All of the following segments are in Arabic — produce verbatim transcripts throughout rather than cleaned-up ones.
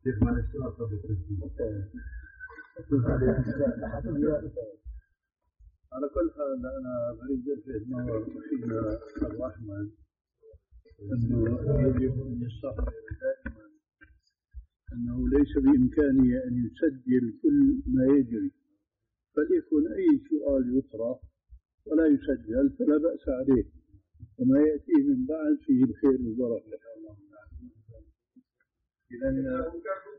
كيف ما نشتغل على كل حال أنا أريد أنه أخينا الرحمن أنه يجب أن يستحضر دائما أنه ليس بإمكانه أن يسجل كل ما يجري، فليكن أي سؤال يطرح ولا يسجل فلا بأس عليه، وما يأتيه من بعد فيه الخير والبركة. إذن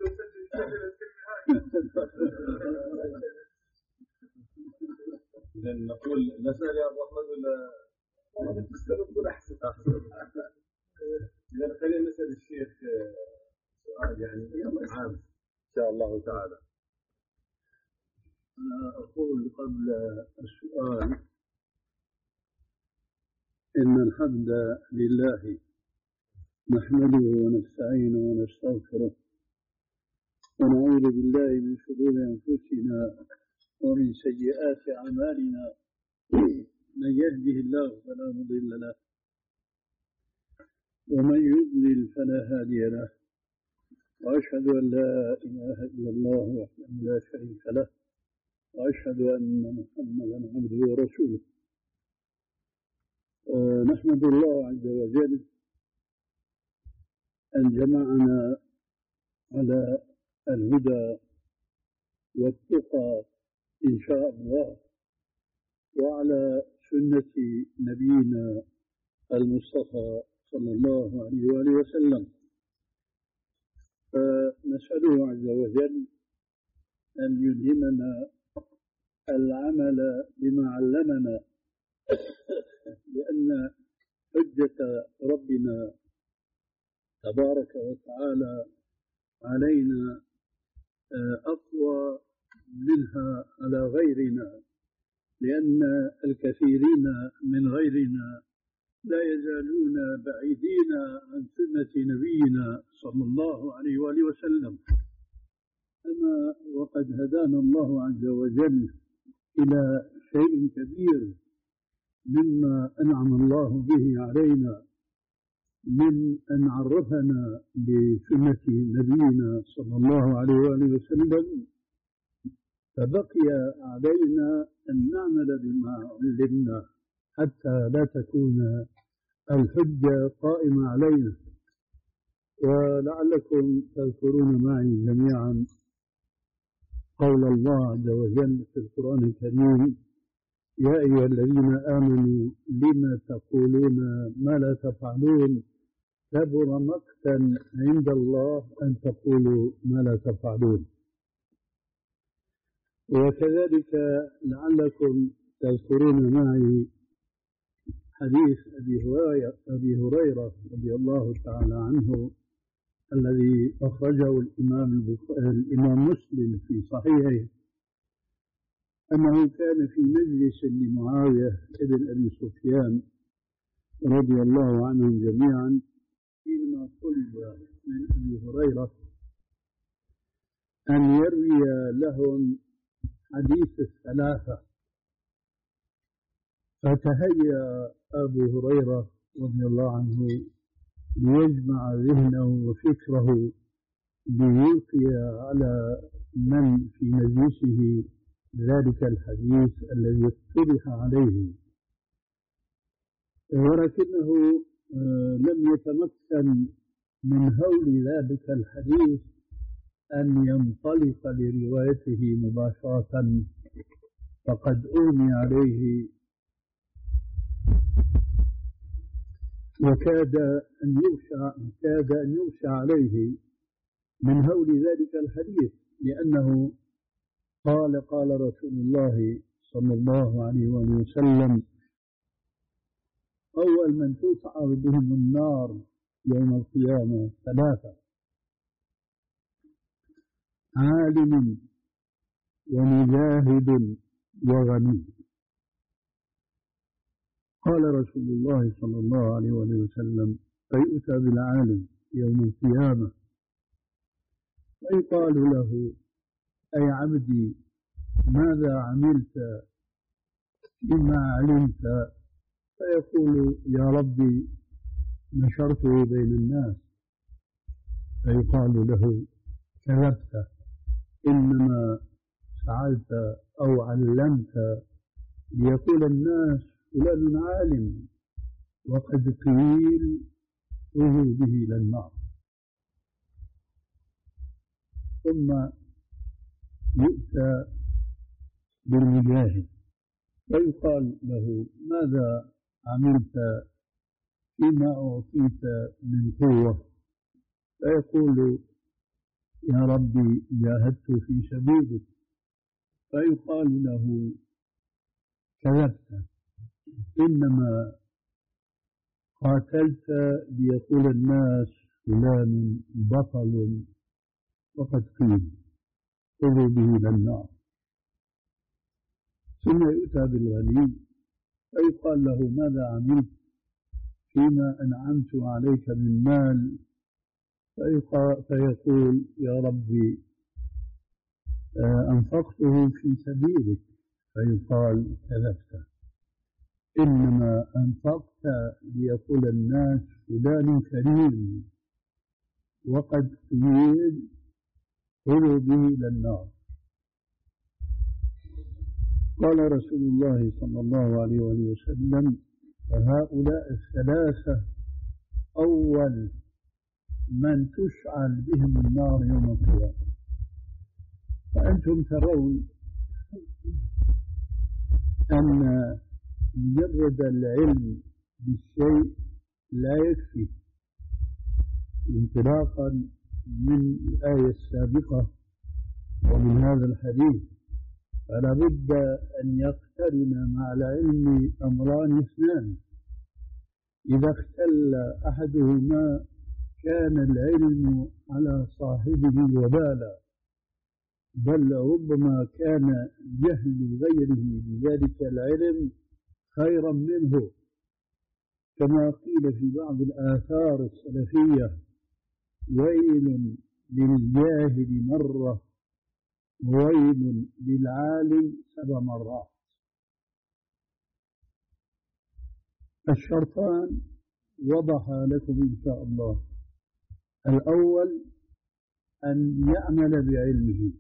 إذن نقول نسأل يا أبو أحمد ولا نسأل أحسن إذن خلينا نسأل الشيخ سؤال يعني عام إن شاء الله تعالى. أنا أقول قبل السؤال إن الحمد لله نحمده ونستعينه ونستغفره ونعوذ بالله من شرور أنفسنا ومن سيئات أعمالنا، من يهده الله فلا مضل له ومن يضلل فلا هادي له، وأشهد أن لا إله إلا الله وحده لا شريك له، وأشهد أن محمدا عبده ورسوله. نحمد الله عز وجل أن جمعنا على الهدى والتقى إن شاء الله، وعلى سنة نبينا المصطفى صلى الله عليه وآله وسلم. فنسأله عز وجل أن يلهمنا العمل بما علمنا، لأن حجة ربنا تبارك وتعالى علينا أقوى منها على غيرنا، لأن الكثيرين من غيرنا لا يزالون بعيدين عن سنة نبينا صلى الله عليه وآله وسلم. أما وقد هدانا الله عز وجل إلى شيء كبير مما أنعم الله به علينا، من أن عرفنا بسنة نبينا صلى الله عليه وآله وسلم، فبقي علينا أن نعمل بما علمنا حتى لا تكون الحجة قائمة علينا. ولعلكم تذكرون معي جميعا قول الله عز وجل في القرآن الكريم: يا أيها الذين آمنوا لما تقولون ما لا تفعلون كبر مقتا عند الله أن تقولوا ما لا تفعلون. وكذلك لعلكم تذكرون معي حديث أبي هريرة, أبي هريرة رضي الله تعالى عنه الذي أخرجه الإمام, الإمام مسلم في صحيحه، أنه كان في مجلس لمعاوية ابن أبي سفيان رضي الله عنهم جميعا، حينما طلب من أبي هريرة أن يروي لهم حديث الثلاثة، فتهيأ أبو هريرة رضي الله عنه ليجمع ذهنه وفكره ليلقي على من في مجلسه ذلك الحديث الذي اقترح عليه، ولكنه لم يتمكن من هول ذلك الحديث أن ينطلق لروايته مباشرة، فقد أغمي عليه وكاد أن يغشى كاد أن يغشى عليه من هول ذلك الحديث، لأنه قال قال رسول الله صلى الله عليه وسلم: أول من تصعد بهم النار يوم القيامة ثلاثة: عالم ومجاهد وغني. قال رسول الله صلى الله عليه وسلم: فيؤتى بالعالم يوم القيامة فيقال له: أي عبدي ماذا عملت بما علمت؟ فيقول: يا ربي نشرته بين الناس. فيقال له: كذبت، إنما فعلت أو علمت ليقول الناس فلان عالم، وقد قيل خذوا به إلى النار. ثم يؤتى بالمجاهد فيقال له ماذا عملت فيما أعطيت من قوة؟ فيقول يا ربي جاهدت في سبيلك. فيقال له كذبت، إنما قاتلت ليقول الناس فلان بطل، وقد قيل خذوا به إلى النار. ثم يؤتى بالغني فيقال له ماذا عملت فيما أنعمت عليك من مال؟ فيقول يا ربي أنفقته في سبيلك. فيقال كذبت، إنما أنفقت ليقول الناس فلان كريم، وقد قيل خذوا به إلى النار. قال رسول الله صلى الله عليه وسلم فهؤلاء الثلاثة أول من تشعل بهم النار يوم القيامة. فأنتم ترون أن مجرد العلم بالشيء لا يكفي، انطلاقا من الآية السابقة ومن هذا الحديث، فلا بد أن يقترن مع العلم أمران اثنان. إذا اختل أحدهما كان العلم على صاحبه وبالا، بل ربما كان جهل غيره بذلك العلم خيرا منه، كما قيل في بعض الآثار السلفية ويل للجاهل مرة وويل للعالم سبع مرات. الشرطان وضح لكم إن شاء الله. الأول أن يعمل بعلمه،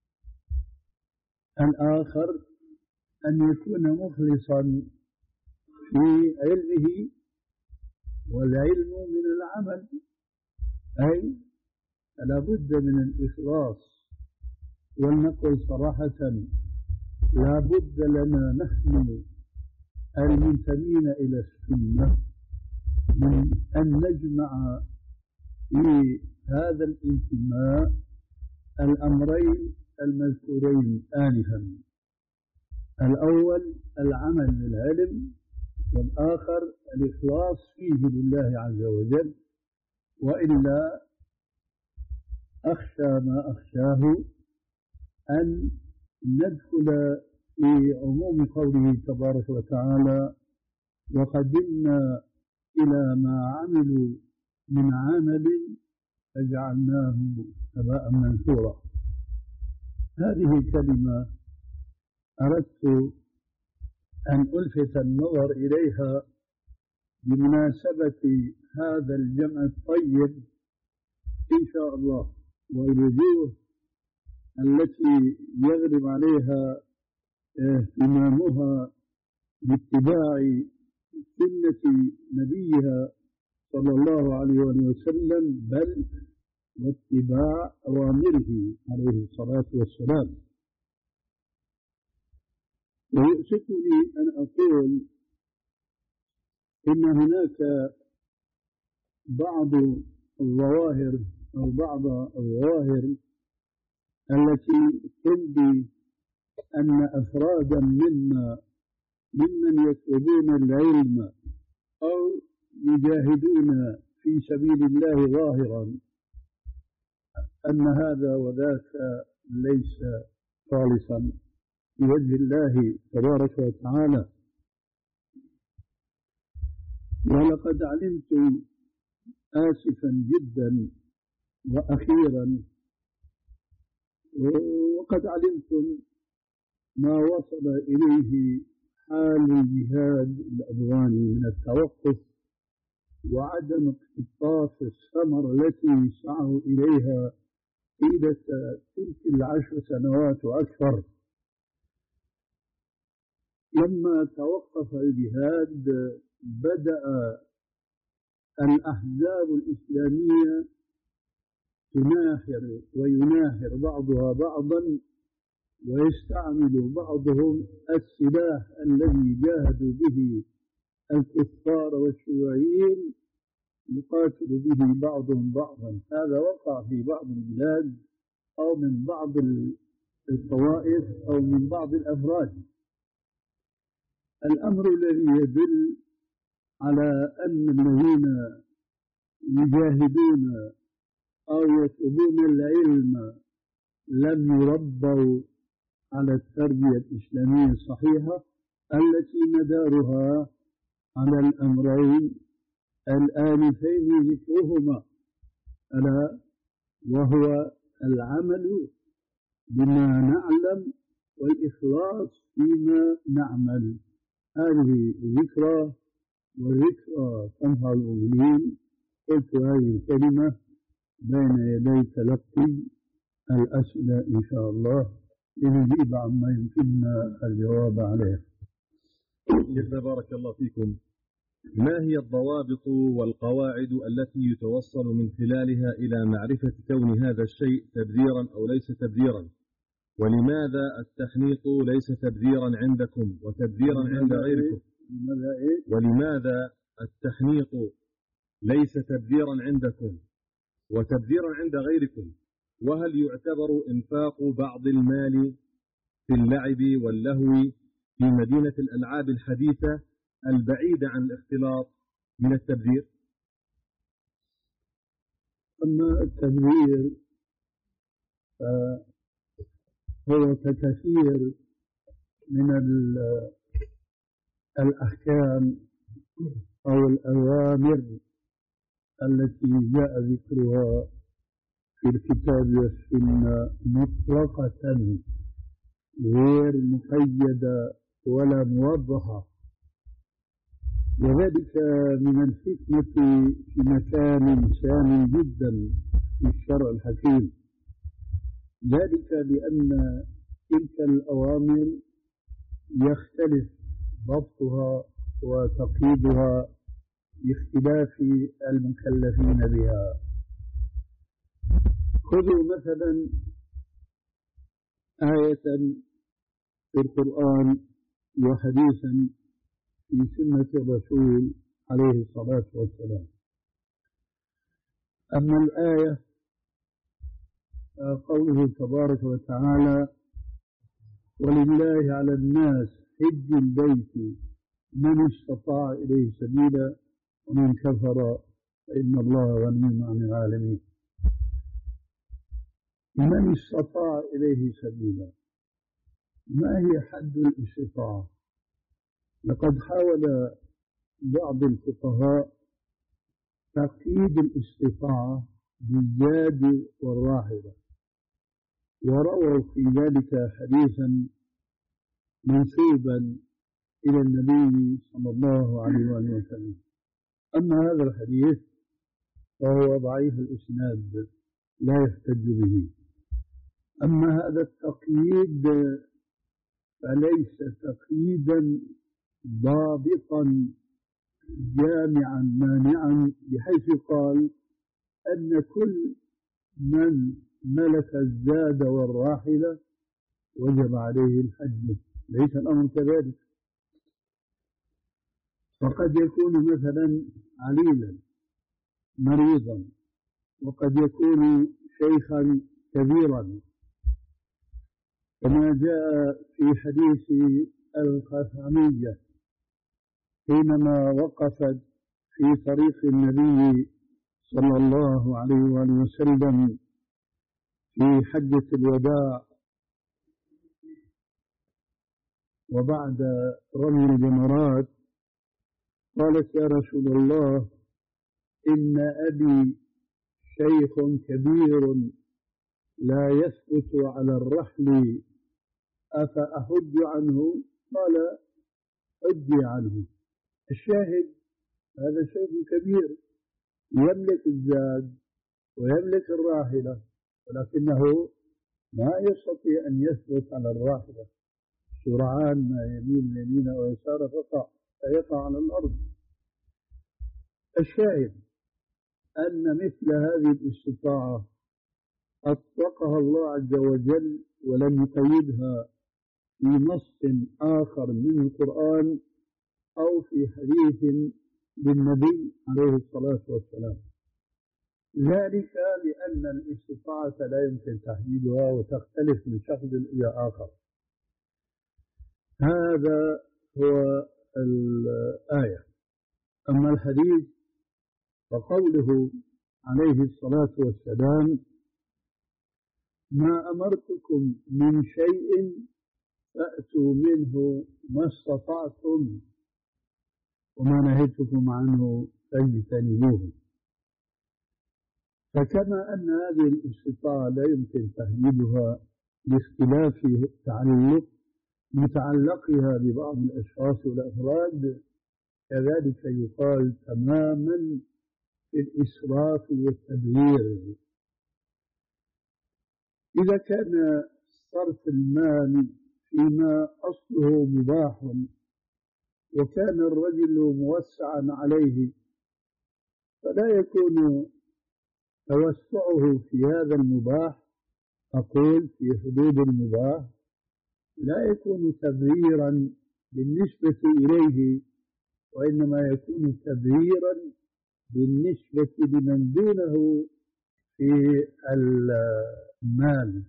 الآخر أن يكون مخلصا في علمه، والعلم من العمل، أي لا بد من الإخلاص. ولنقل صراحة لا بد لنا نحن المنتمين إلى السنة من أن نجمع في هذا الانتماء الأمرين المذكورين آنفا. الأول العمل بالعلم، والآخر الإخلاص فيه لله عز وجل، وإلا أخشى ما أخشاه أن ندخل في عموم قوله تبارك وتعالى وقدمنا إلى ما عملوا من عمل فجعلناه هباء منثورا. هذه كلمة أردت أن ألفت النظر إليها بمناسبة هذا الجمع الطيب إن شاء الله، والوجوه التي يغلب عليها اهتمامها باتباع سنة نبيها صلى الله عليه وسلم، بل واتباع أوامره عليه الصلاة والسلام. ويؤسفني أن أقول إن هناك بعض الظواهر أو بعض الظواهر التي تنبي أن أفرادا منا ممن يطلبون العلم أو يجاهدون في سبيل الله ظاهرا أن هذا وذاك ليس خالصا بوجه الله تبارك وتعالى. ولقد علمت آسفا جدا وأخيرا، وقد علمتم ما وصل إليه حال الجهاد الأفغاني من التوقف وعدم اقتطاف الثمر التي سعوا إليها طيلة تلك العشر سنوات وأكثر. لما توقف الجهاد بدأ الأحزاب الإسلامية تناحر ويناحر بعضها بعضا، ويستعمل بعضهم السلاح الذي جاهدوا به الكفار والشيوعيين يقاتل به بعضهم بعضا. هذا وقع في بعض البلاد أو من بعض الطوائف أو من بعض الأفراد. الأمر الذي يدل على أن الذين يجاهدون أو يطلبون العلم لم يربوا على التربية الإسلامية الصحيحة التي مدارها على الأمرين الآنفين ذكرهما، ألا وهو العمل بما نعلم والإخلاص فيما نعمل. هذه ذكرى، وذكرى تنفع المؤمنين. قلت هذه الكلمة بين يدي تلقي الأسئلة إن شاء الله لنجيب عما يمكننا الجواب عليه. جزا بارك الله فيكم. ما هي الضوابط والقواعد التي يتوصل من خلالها إلى معرفة كون هذا الشيء تبذيرا أو ليس تبذيرا؟ ولماذا التحنيط ليس تبذيرا عندكم وتبذيرا عند غيركم؟ ولماذا التحنيط ليس تبذيرا عندكم وتبذيرا عند غيركم؟ وهل يعتبر إنفاق بعض المال في اللعب واللهو في مدينة الألعاب الحديثة البعيدة عن الاختلاط من التبذير؟ أما التبذير هو ككثير من الأحكام أو الأوامر التي جاء ذكرها في الكتاب والسنة مطلقة غير مقيدة ولا موضحة، وذلك من الحكمة في مكان سام جدا في الشرع الحكيم. ذلك لأن تلك الأوامر يختلف ضبطها وتقييدها باختلاف المكلفين بها. خذوا مثلا آية في القرآن وحديثا في سنة الرسول عليه الصلاة والسلام. أما الآية قوله تبارك وتعالى: ولله على الناس حج البيت من استطاع إليه سبيلا ومن كفر فإن الله غني عن العالمين. من استطاع إليه سبيلا، ما هي حد الاستطاعة؟ لقد حاول بعض الفقهاء تقييد الاستطاعة بالزاد والراحلة، ورووا في ذلك حديثا منسوبا إلى النبي صلى الله عليه وسلم. أما هذا الحديث فهو ضعيف الإسناد لا يحتج به. أما هذا التقييد فليس تقييدا ضابطا جامعا مانعا، بحيث قال أن كل من ملك الزاد والراحلة وجب عليه الحج. ليس الأمر كذلك، فقد يكون مثلا عليلا مريضا، وقد يكون شيخا كبيرا، كما جاء في حديث الخثعمية حينما وقفت في طريق النبي صلى الله عليه وآله وسلم في حجة الوداع وبعد رمي الجمرات، قالت: يا رسول الله، إن أبي شيخ كبير لا يثبت على الرحل، أفأحج عنه؟ قال: حجي عنه. الشاهد هذا شيخ كبير يملك الزاد ويملك الراحلة، ولكنه ما يستطيع أن يثبت على الراحلة سرعان ما يمين يمين ويسار فقع فيقع على الأرض. الشاهد أن مثل هذه الاستطاعة أطلقها الله عز وجل ولم يقيدها في نص آخر من القرآن أو في حديث للنبي عليه الصلاة والسلام، ذلك لأن الاستطاعة لا يمكن تحديدها وتختلف من شخص إلى آخر. هذا هو الآية. أما الحديث فقوله عليه الصلاة والسلام: ما أمرتكم من شيء فأتوا منه ما استطعتم وما نهيتكم عنه فاجتنبوه. فكما أن هذه الاستطاعة لا يمكن تحديدها لاختلاف تعلق متعلقها ببعض الأشخاص والأفراد، كذلك يقال تماما في الإسراف والتبذير. إذا كان صرف المال فيما أصله مباح وكان الرجل موسعا عليه، فلا يكون توسعه في هذا المباح، أقول في حدود المباح، لا يكون تبذيرا بالنسبة إليه، وإنما يكون تبذيرا بالنسبة لمن دونه في المال.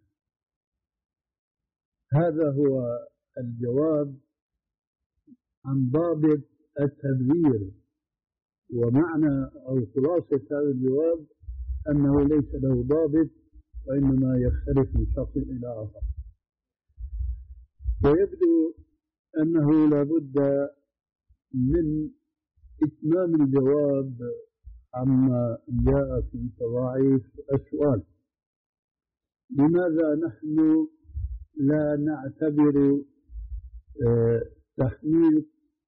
هذا هو الجواب عن ضابط التبذير. ومعنى أو خلاصة هذا الجواب أنه ليس له ضابط، وإنما يختلف من شخص إلى آخر. ويبدو أنه لا بد من إتمام الجواب عما جاء في تضاعيف السؤال: لماذا نحن لا نعتبر تحميل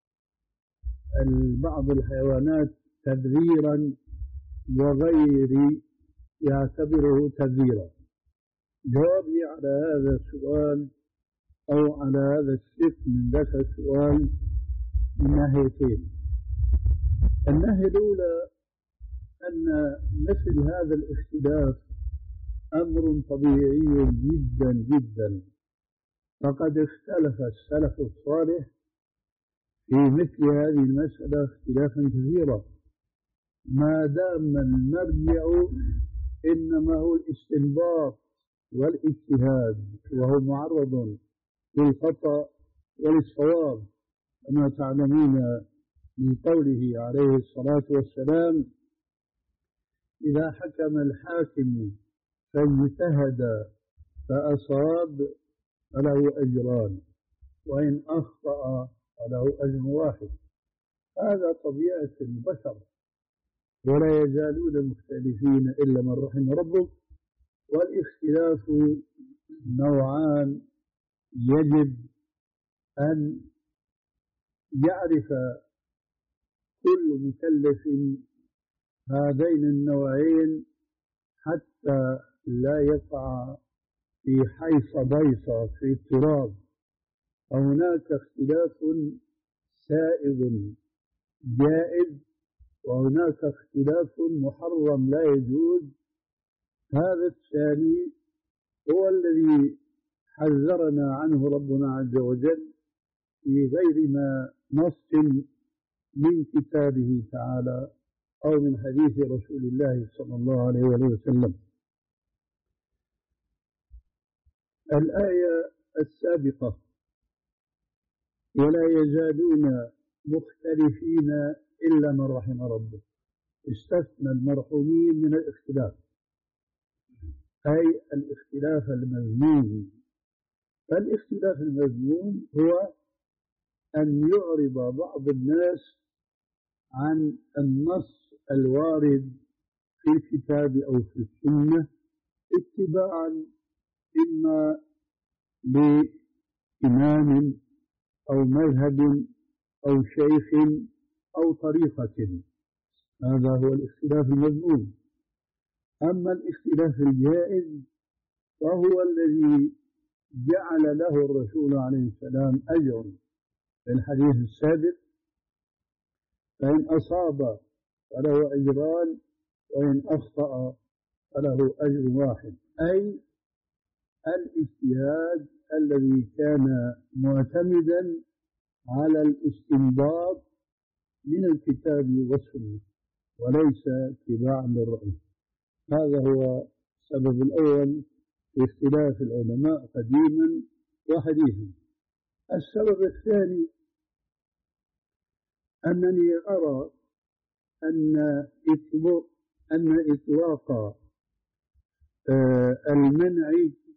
بعض الحيوانات تبذيرا وغير يعتبره تبذيرا؟ جوابي على هذا السؤال أو على هذا الشق من ذاك السؤال من ناحيتين. الناحية الأولى أن مثل هذا الاختلاف أمر طبيعي جدا جدا، فقد اختلف السلف الصالح في مثل هذه المسألة اختلافا كثيرا، ما دام المرجع إنما هو الاستنباط والاجتهاد، وهو معرض للخطأ وللصواب، كما تعلمون من قوله عليه الصلاة والسلام: إذا حكم الحاكم فاجتهد فأصاب فله أجران، وإن أخطأ فله أجر واحد. هذا طبيعة البشر، ولا يزالون مختلفين إلا من رحم ربك. والاختلاف نوعان، يجب أن يعرف كل مكلف هذين النوعين حتى لا يقع في حيص بيصة في اضطراب. فهناك اختلاف سائغ جائز، وهناك اختلاف محرم لا يجوز. هذا الثاني هو الذي حذرنا عنه ربنا عز وجل في غير ما نص من كتابه تعالى أو من حديث رسول الله صلى الله عليه وسلم. الآية السابقة: ولا يزالون مختلفين إلا من رحم ربه، استثنى المرحومين من الاختلاف، أي الاختلاف المذموم. فالاختلاف المذموم هو أن يعرض بعض الناس عن النص الوارد في الكتاب أو في السنة اتباعا إما لإمام أو مذهب أو شيخ أو طريقة. هذا هو الاختلاف المذموم. أما الاختلاف الجائز وهو الذي جعل له الرسول عليه السلام أجر في الحديث السابق، فإن أصاب فله أجران وإن أخطأ فله أجر واحد، أي الاجتهاد الذي كان معتمدا على الاستنباط من الكتاب والسنة وليس اتباعا للرأي. هذا هو السبب الأول في اختلاف العلماء قديما وحديثا. السبب الثاني أنني أرى أن إطلاق أن إطلاق المنع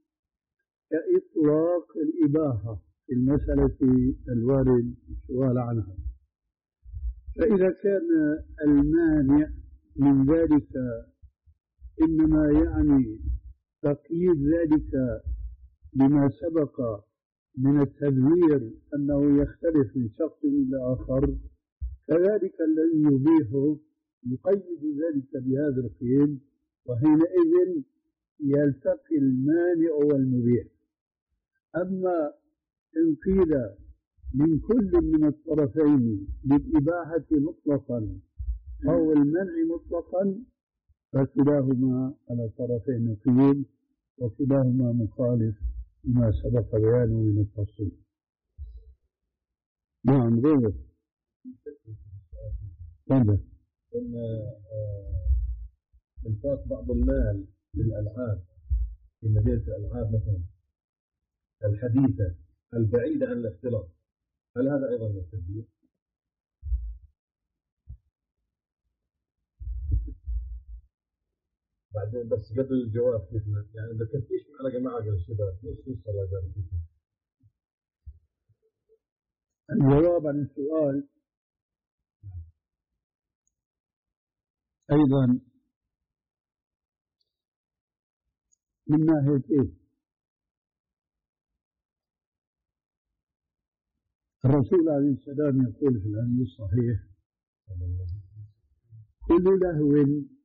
كإطلاق الإباحة في المسألة الوارد السؤال عنها. فإذا كان المانع من ذلك إنما يعني تقييد ذلك بما سبق من التذوير أنه يختلف من شخص إلى آخر، كذلك الذي يبيحه يقيد ذلك بهذا القيد، وحينئذ يلتقي المانع والمبيح. أما إن قيل من كل من الطرفين للإباحة مطلقا أو المنع مطلقا فكلاهما على طرفين نقيض وكلاهما مخالف لما سبق بيانه من التفصيل. نعم غير هذا أن إنفاق بعض المال للألعاب في مدينة الألعاب مثلا الحديثة البعيدة عن الاختلاط، هل هذا أيضا من التدبير؟ بعدين بس قبل الجواب كيفنا يعني إذا كنت تيجي على جماعة من الشباب نص نص الله يبارك فيكم. الجواب عن السؤال أيضا من ناحيتين. الرسول عليه السلام يقول في الحديث الصحيح: كل لهو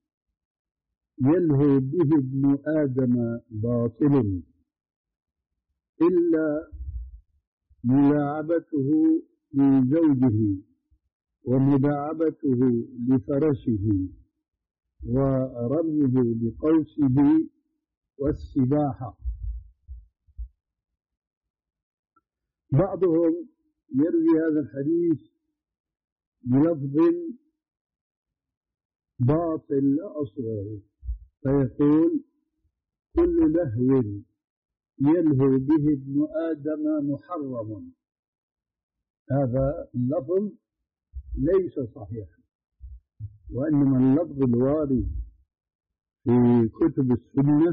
يلهو به ابن آدم باطل إلا ملاعبته لزوجه ومداعبته لفرشه ورميه بقوسه والسباحة. بعضهم يروي هذا الحديث بلفظ باطل لا أصل له، فيقول: كل لهو يلهو به ابن آدم محرم. هذا اللفظ ليس صحيحا، وإنما اللفظ الوارد في كتب السنة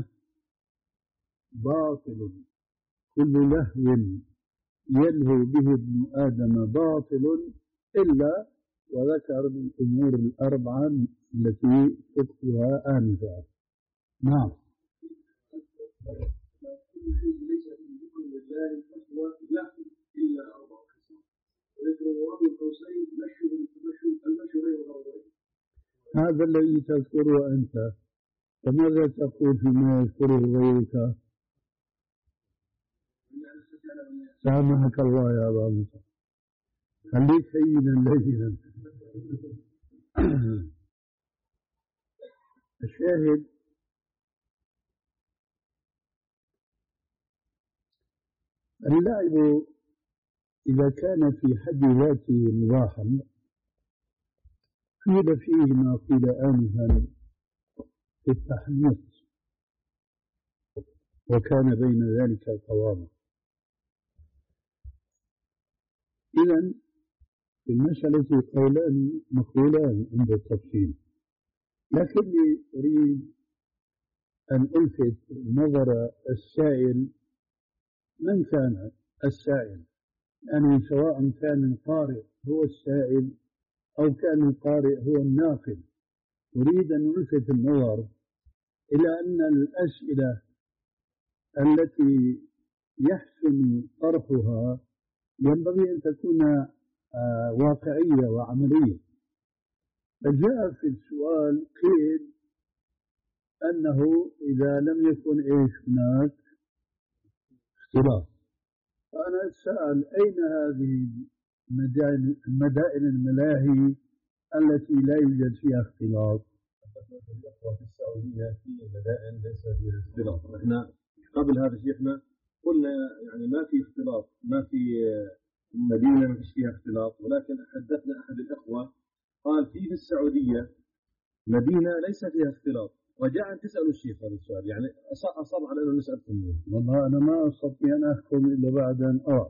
باطل. كل لهو يلهو به ابن آدم باطل إلا، وذكر الأمور الأربعة التي تذكرها آنفا. نعم. هذا الذي تذكره أنت، فماذا تقول فيما يذكره غيرك؟ سامحك الله يا أبا موسى، خليك هينا لينا. الشاهد اللعب إذا كان في حد ذاته مباحا قيل فيه ما قيل آنفا في التحنيط، وكان بين ذلك قوامة. إذن في المسألة قولان مقولان عند التفصيل، لكني أريد أن ألفت نظر السائل من كان السائل، يعني سواء كان القارئ هو السائل أو كان القارئ هو الناقل. أريد أن ألفت النظر إلى أن الأسئلة التي يحسن طرحها ينبغي أن تكون واقعية وعملية. فجاء في السؤال قيل أنه إذا لم يكن إيش هناك اختلاط. فأنا أتساءل أين هذه المدائن المدائن الملاهي التي لا يوجد فيها اختلاط؟ في السعودية في مدائن ليس فيها اختلاط. احنا قبل هذا شيخنا قلنا يعني ما في اختلاط، ما في مدينة ما فيش فيها اختلاط، ولكن حدثنا أحد الأخوة قال في السعودية مدينة ليس فيها اختلاط. رجاء أن تسألوا الشيخ هذا السؤال، يعني أصر على أنه نسألكم. والله أنا ما أستطيع أن أحكم إلا بعد أن أرى،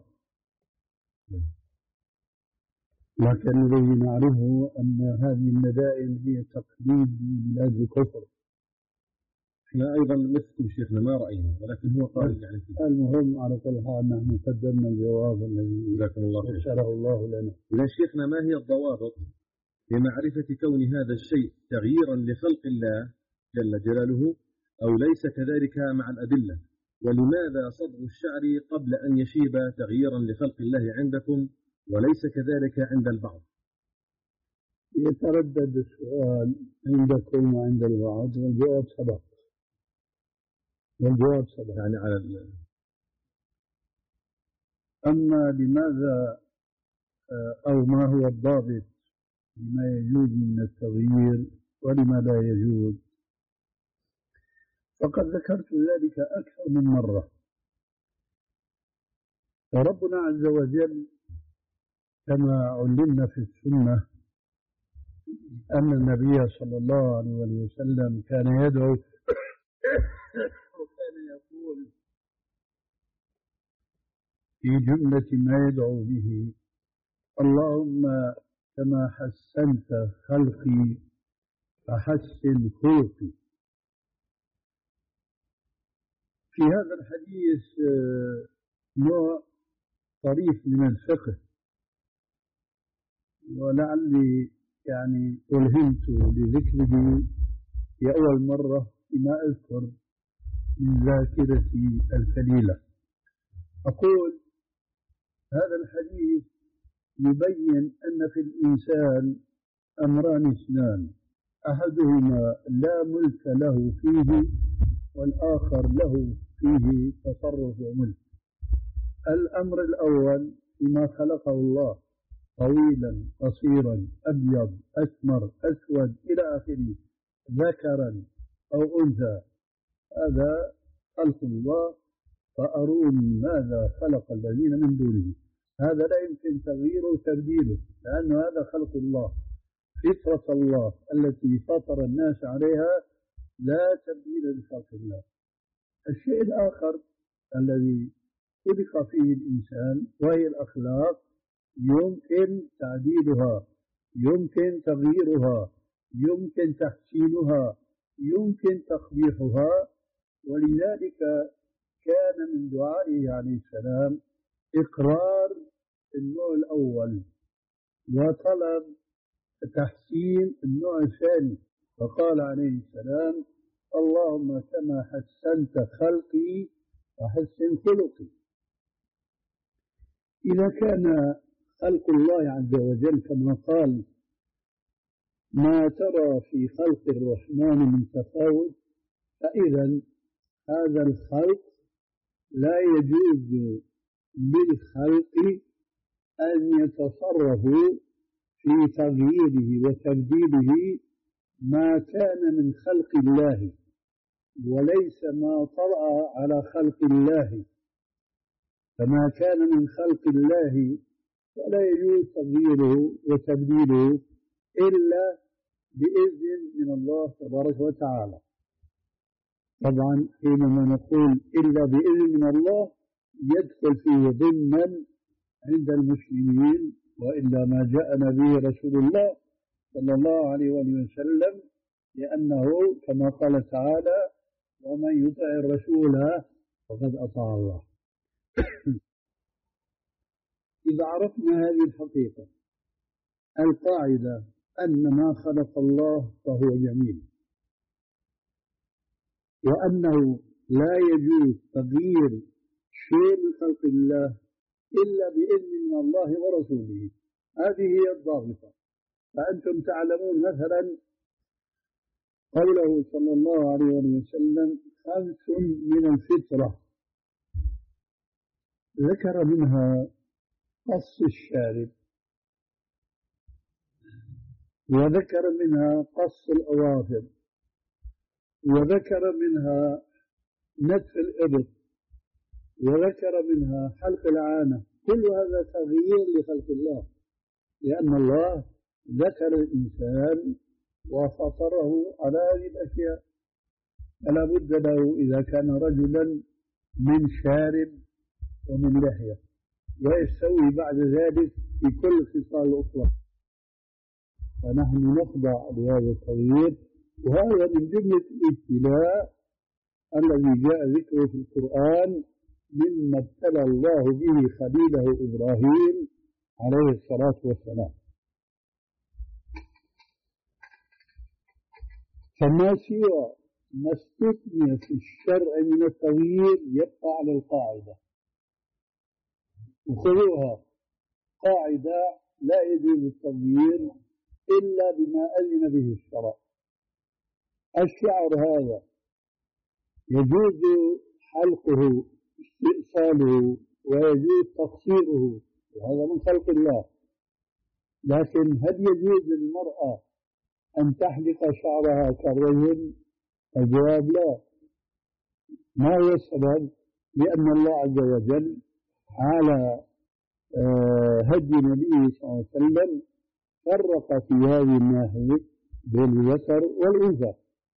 لكن الذي نعرفه أن هذه المدائن هي تقليد بلاد الكفر. احنا أيضا مثلكم شيخنا ما رأينا، ولكن هو قال يعني المهم على كل حال نحن قدمنا الجواب الذي جزاكم الله خير يشرح الله لنا. إذا شيخنا ما هي الضوابط لمعرفة كون هذا الشيء تغييرا لخلق الله جل جلاله أو ليس كذلك مع الأدلة؟ ولماذا صبغ الشعر قبل أن يشيب تغييرا لخلق الله عندكم وليس كذلك عند البعض؟ يتردد السؤال عندكم وعند البعض والجواب سبق. والجواب سبق يعني على ال... أما لماذا أو ما هو الضابط لما يجوز من التغيير ولما لا يجوز، فقد ذكرت ذلك أكثر من مرة. فربنا عز وجل كما علمنا في السنة أن النبي صلى الله عليه وسلم كان يدعو وكان يقول في جملة ما يدعو به: اللهم كما حسنت خلقي فحسن خلقي. في هذا الحديث نوع طريف من الفقه، ولعلي يعني ألهمت لذكره في أول مرة فيما أذكر من ذاكرتي القليلة. أقول هذا الحديث يبين أن في الإنسان أمران اثنان، أحدهما لا ملك له فيه والآخر له فيه تصرف وملك. الأمر الأول فيما خلقه الله طويلا قصيرا أبيض أسمر أسود إلى آخره، ذكرا أو أنثى، هذا خلق الله، فأروني ماذا خلق الذين من دونه. هذا لا يمكن تغييره وتبديله، لأن هذا خلق الله، فطرة الله التي فطر الناس عليها، لا تبديل لخلق الله. الشيء الآخر الذي خلق فيه الإنسان وهي الأخلاق، يمكن تعديلها، يمكن تغييرها، يمكن تحسينها، يمكن تقبيحها. ولذلك كان من دعائه عليه السلام إقرار النوع الأول وطلب تحسين النوع الثاني، فقال عليه السلام: اللهم كما حسنت خلقي فحسن خلقي. إذا كان خلق الله عز وجل كما قال: ما ترى في خلق الرحمن من تفاوت، فإذا هذا الخلق لا يجوز للخلق أن يتصرفوا في تغييره وتبديله ما كان من خلق الله وليس ما طرأ على خلق الله. فما كان من خلق الله فلا يجوز تغييره وتبديله إلا بإذن من الله تبارك وتعالى. طبعا حينما نقول إلا بإذن من الله يدخل فيه ضمنا عند المسلمين، وإلا ما جاءنا به رسول الله صلى الله عليه وسلم، لأنه كما قال تعالى: ومن يطع الرسول فقد أطاع الله. إذا عرفنا هذه الحقيقة، القاعدة أن ما خلق الله فهو جميل، وأنه لا يجوز تغيير شيء من خلق الله إلا بإذن من الله ورسوله. هذه هي الضابطة. فأنتم تعلمون مثلا قوله صلى الله عليه وسلم خمس من الفطرة، ذكر منها قص الشارب، وذكر منها قص الأظافر، وذكر منها نتف الإبط، وذكر منها حلق العانة. كل هذا تغيير لخلق الله، لأن الله ذكر الإنسان وفطره على هذه الأشياء، فلا بد له إذا كان رجلا من شارب ومن لحية، ويستوي بعد ذلك في كل خصال الأخرى. فنحن نخضع لهذا التغيير، وهذا من جملة الابتلاء الذي جاء ذكره في القرآن مما ابتلى الله به خليله إبراهيم عليه الصلاة والسلام. فما سوى ما استثني في الشرع من التغيير يبقى على القاعدة، وخذوها قاعدة: لا يجوز التغيير إلا بما أذن به الشرع. الشعر هذا يجوز حلقه استئصاله ويجوز تقصيره، وهذا من خلق الله، لكن هل يجوز للمرأة أن تحلق شعرها كالرجل؟ الجواب لا. ما هو السبب؟ لأن الله عز وجل على هدي نبيه صلى الله عليه وسلم فرق في هذه الناحية بين الذكر والأنثى.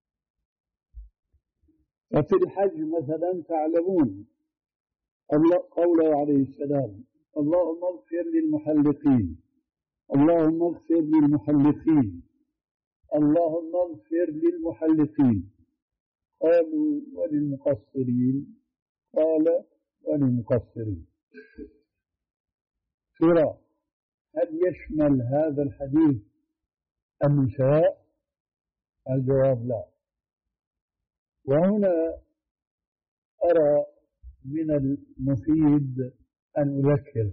ففي الحج مثلا تعلمون قوله عليه السلام: اللهم اغفر للمحلقين، اللهم اغفر للمحلقين، اللهم اغفر للمحلقين. قالوا: وللمقصرين؟ قال: وللمقصرين. ترى هل يشمل هذا الحديث النساء؟ الجواب لا. وهنا أرى من المفيد أن أذكر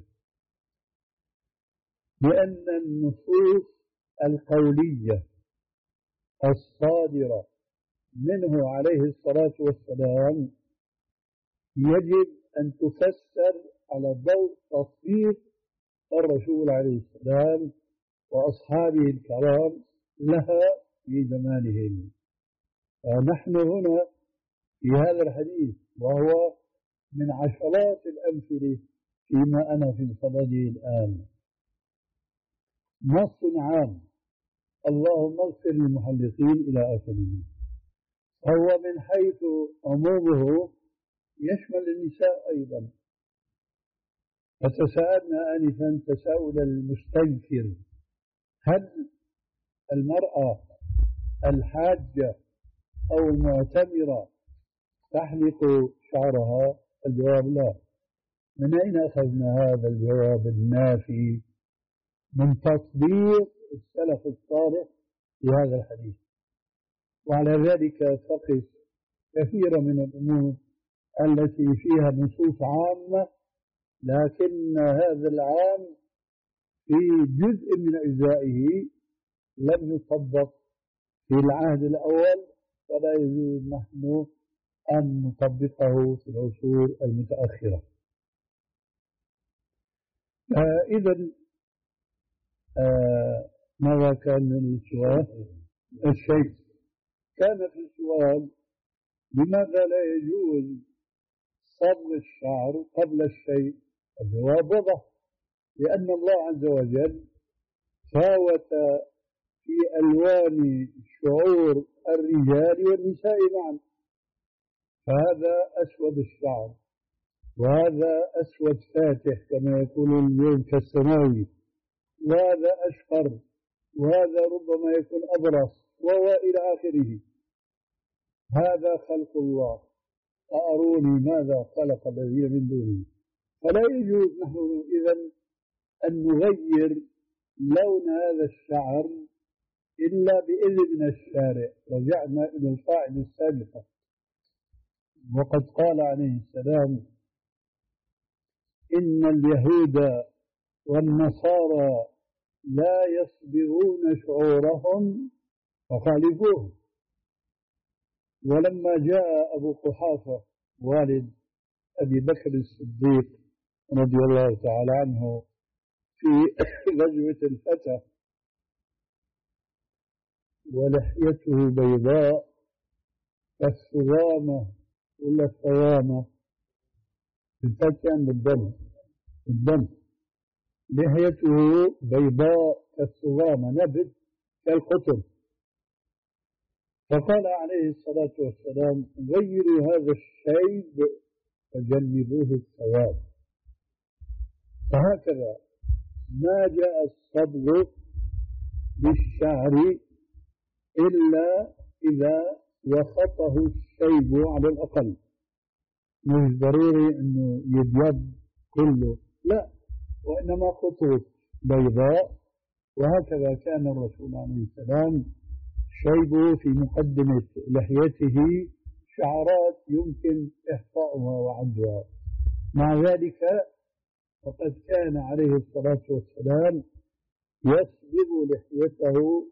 بأن النصوص القولية الصادرة منه عليه الصلاة والسلام يجب أن تفسر على ضوء تصديق الرسول عليه السلام وأصحابه الكرام لها في زمانهم. ونحن هنا في هذا الحديث، وهو من عشرات الأمثلة فيما أنا في صدده الآن، نص عام: اللهم اغفر للمحلقين إلى آخره. هو من حيث عمومه يشمل النساء أيضا. فتساءلنا آنفا تساؤل المستنكر: هل المرأة الحاجة أو المعتمرة تحلق شعرها؟ الجواب لا. من أين أخذنا هذا الجواب النافي؟ من تطبيق السلف الصالح في هذا الحديث. وعلى ذلك فقس كثير من الأمور التي فيها نصوص عامة، لكن هذا العام في جزء من أجزائه لم يطبق في العهد الأول، فلا يجوز نحن أن نطبقه في العصور المتأخرة. آه إذن آه ماذا كان من السؤال؟ الشيء كان في السؤال: لماذا لا يجوز صبغ الشعر قبل الشيء؟ الجواب واضح: لأن الله عز وجل فاوت في ألوان شعور الرجال والنساء معا، فهذا أسود الشعر، وهذا أسود فاتح كما يقول اليوم كالسماوي، وهذا أشقر، وهذا ربما يكون أبرص، وهو إلى آخره. هذا خلق الله، فأروني ماذا خلق الذين من دونه. فلا يجوز نحن إذن أن نغير لون هذا الشعر إلا بإذن من الشارع. رجعنا إلى القاعدة السابقة، وقد قال عليه السلام: إن اليهود والنصارى لا يصبغون شعورهم فخالفوهم. ولما جاء أبو قحافة والد أبي بكر الصديق رضي الله تعالى عنه في غزوة الفتح ولحيته بيضاء كالثغامة ولا الثوامة، الفتح عند الدم الدم لحيته بيضاء كالثغامة نبت كالقطن، فقال عليه الصلاة والسلام غيروا هذا الشيب فجنبوه السواد. فهكذا ما جاء الصبغ بالشعر إلا إذا وخطه الشيب على الأقل، مش ضروري أنه يبيض كله، لا، وإنما خطوط بيضاء. وهكذا كان الرسول عليه السلام شيبه في مقدمة لحيته شعرات يمكن إحصاؤها وعدها. مع ذلك فقد كان عليه الصلاة والسلام يسبغ لحيته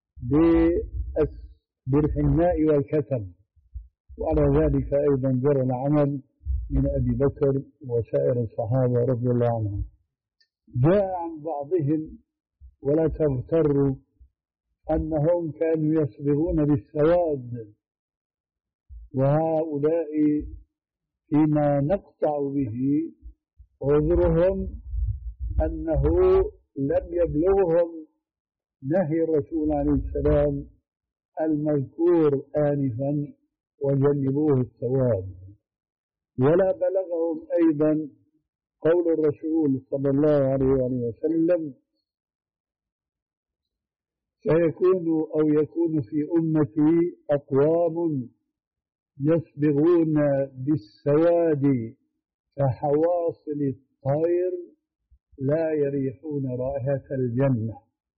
بالحناء والكتم، وعلى ذلك أيضا جرى العمل من أبي بكر وسائر الصحابة رضي الله عنهم. جاء عن بعضهم ولا تغتروا أنهم كانوا يصبغون بالسواد، وهؤلاء فيما نقطع به عذرهم أنه لم يبلغهم نهي الرسول عليه السلام المذكور آنفا وجنبوه السواد، ولا بلغهم أيضا قول الرسول صلى الله عليه وسلم سيكون أو يكون في أمتي أقوام يصبغون بالسواد كحواصل الطير لا يريحون رائحة الجنة.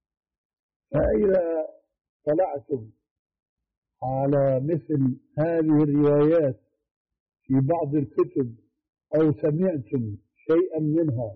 فإذا طلعتم على مثل هذه الروايات في بعض الكتب أو سمعتم شيئا منها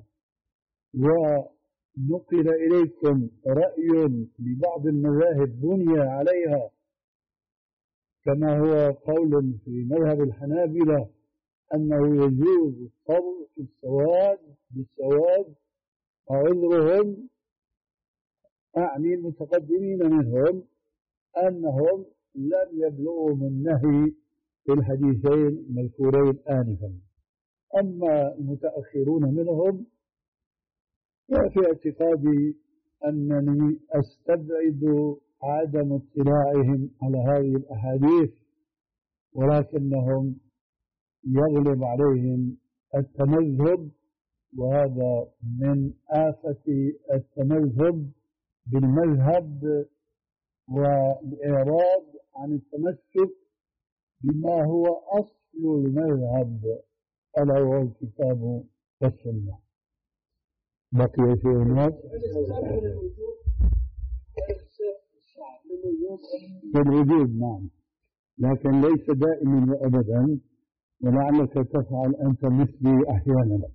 ونقل إليكم رأي لبعض المذاهب بني عليها كما هو قول في مذهب الحنابلة أنه يجوز الصبغ في السواد بالسواد، فعذرهم أعني المتقدمين منهم أنهم لم يبلغوا من النهي في الحديثين المذكورين آنفا. أما المتأخرون منهم ففي اعتقادي أنني أستبعد عدم اطلاعهم على هذه الأحاديث، ولكنهم يغلب عليهم التمذهب، وهذا من آفة التمذهب بالمذهب والإعراض عن التمسك بما هو أصل المذهب ألا وهو الكتاب والسنة. بقي شيء هناك بالوجود، نعم، لكن ليس دائما وأبدا، ولعلك تفعل أنت مثلي أحيانا.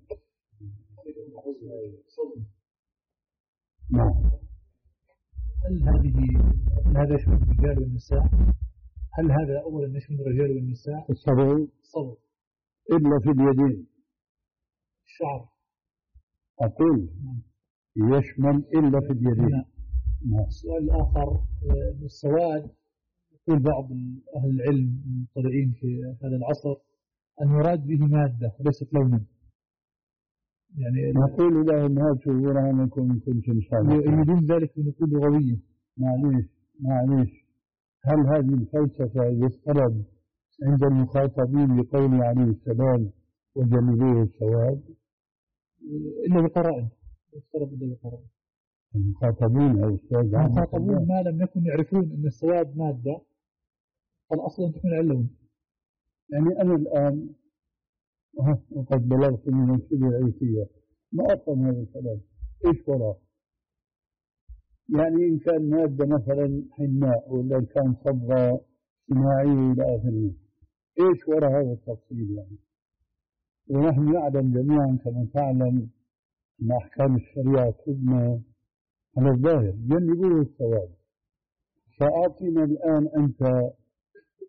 نعم. هل هذه هذا يشمل الرجال والنساء؟ هل هذا أولا يشمل الرجال والنساء؟ الصبغ الصبغ إلا في اليدين. الشعر أقول يشمل إلا في اليدين. نعم. السؤال الآخر، السواد يقول بعض أهل العلم المطلعين في هذا العصر أن يراد به مادة ليست لونا، يعني نقول لهم هاتوا برهانكم كنتم صادقين، يريدون ذلك من يكون لغويا. معليش معليش هل هذه الفلسفة يفترض عند المخاطبين بقول عليه السلام وجنبوه السواد إلا بقرائن؟ يفترض إلا بقرائن. المخاطبون يا أستاذ المخاطبون ما لم يكن يعرفون أن السواد مادة فالأصل أن تكون علون. يعني أنا الآن وقد بلغت من الكل العيسية ما أفهم هذا الكلام، إيش وراه؟ يعني إن كان مادة مثلا حناء ولا إن كان صبغة صناعية إلى آخره، إيش وراء هذا التفصيل يعني؟ ونحن نعلم جميعا كما تعلم أن أحكام الشريعة تبنى على الظاهر، جنبوه السواد. فأعطينا الآن أنت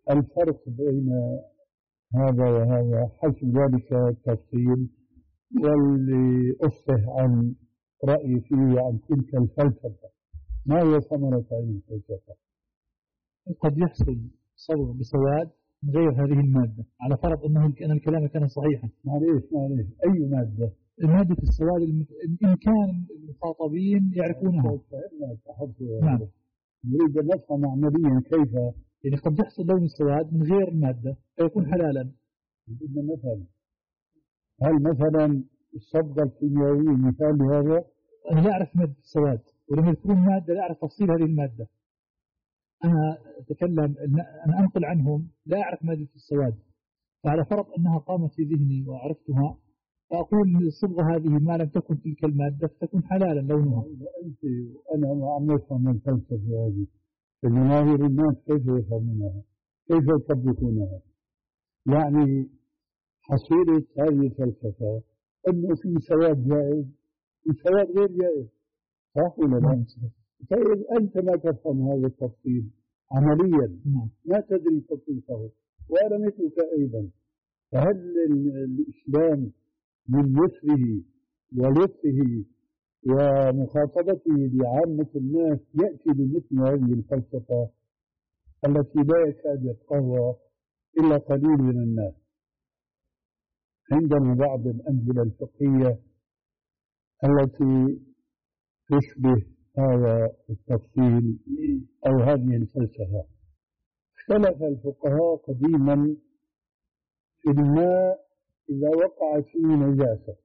الفرق بين هذا وهذا حسب ذلك التفصيل، واللي أفصح عن رأيي فيه عن تلك الفلسفة. ما هي ثمرة هذه الفلسفة؟ قد يحصل صبغ بسواد من غير هذه المادة، على فرض أنه أن الكلام كان صحيحا. معليش معليش أي مادة؟ المادة السواد إن كان المخاطبين يعرفونها. نعم. نريد أن نفهم عمليا كيف. يعني قد يحصل لون السواد من غير المادة فيكون حلالا. بدنا نفهم هل مثلا الصبغة الكيميائية مثال لهذا؟ أنا لا أعرف مادة السواد، ولما تكون مادة لا أعرف تفصيل هذه المادة. أنا أتكلم أنا أنقل عنهم لا أعرف مادة السواد، فعلى فرض أنها قامت في ذهني وعرفتها فأقول الصبغة هذه ما لم تكن تلك المادة فتكون حلالا لونها. أنت وأنا عم نفهم الفلسفة هذه، الجماهير الناس كيف يفهمونها؟ كيف يطبقونها؟ يعني حصيلة هذه الفلسفة أنه في سواد جائز وسواد غير جائز، صح ولا لا؟ طيب أنت ما تفهم هذا التفصيل عمليا، ما تدري تطبيقه، وأنا مثلك أيضا. فهل الإسلام من يسره ولطفه ومخاطبته لعامة الناس يأتي بمثل هذه الفلسفة التي لا يكاد يفقهها إلا قليل من الناس؟ عندنا بعض الأمثلة الفقهية التي تشبه هذا التفصيل أو هذه الفلسفة. اختلف الفقهاء قديما في الماء إذا وقع فيه نجاسة،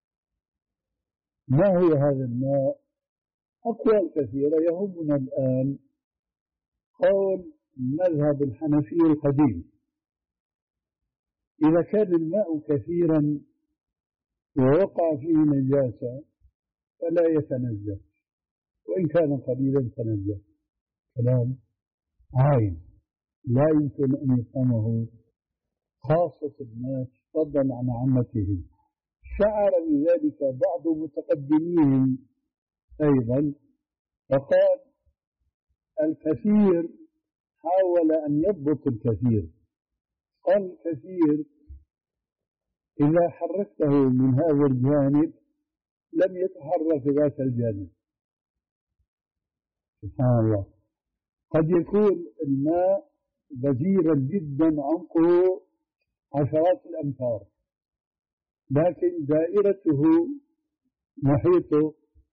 ما هو هذا الماء؟ أقوال كثيرة. يهمنا الآن قول مذهب الحنفية القديم: إذا كان الماء كثيرا ووقع فيه نجاسة فلا يتنجس، وإن كان قليلا تنجس. كلام عاين لا يمكن أن يفهمه خاصة الناس فضلا عن عامتهم. شعر بذلك بعض متقدميهم أيضا فقال: الكثير حاول أن يضبط الكثير، قال: الكثير إذا حركته من هذا الجانب لم يتحرك ذاك الجانب. سبحان الله. قد يكون الماء غزيرا جدا عمقه عشرات الأمتار، لكن دائرته محيطه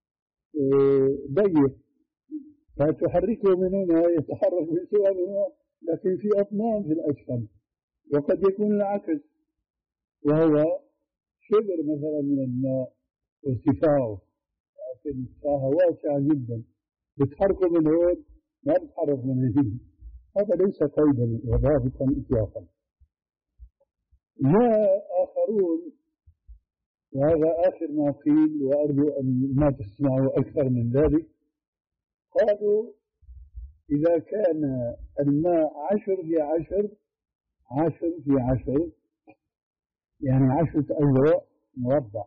ضيق، فتحركه من هنا يتحرك من سوى هنا، لكن في أطنان في الأسفل. وقد يكون العكس، وهو شبر مثلا من الماء ارتفاعه، لكن مساحة واسعة جدا، بتحركه من هون ما بتحرك من هنا. هذا ليس قيدا وضابطا إطلاقا. جاء آخرون، وهذا آخر ما قيل وأرجو أن ما تسمعوا أكثر من ذلك، قالوا: إذا كان الماء عشر في عشر عشر في عشر يعني عشرة أذرع مربع